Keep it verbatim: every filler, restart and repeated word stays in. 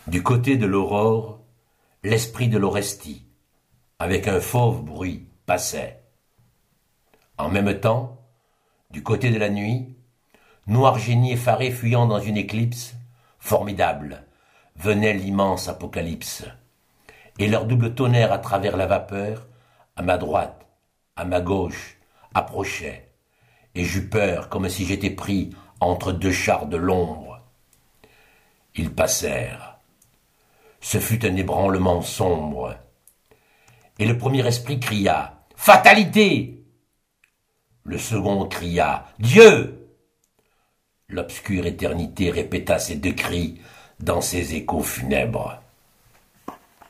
Du côté de l'aurore, l'esprit de l'Orestie, avec un fauve bruit, passait. En même temps, du côté de la nuit, noir génie effaré fuyant dans une éclipse, formidable, venait l'immense apocalypse. Et leur double tonnerre à travers la vapeur, à ma droite, à ma gauche, approchait. Et j'eus peur comme si j'étais pris entre deux chars de l'ombre. Ils passèrent. Ce fut un ébranlement sombre. Et le premier esprit cria « Fatalité !» Le second cria « Dieu !» L'obscure éternité répéta ces deux cris dans ses échos funèbres.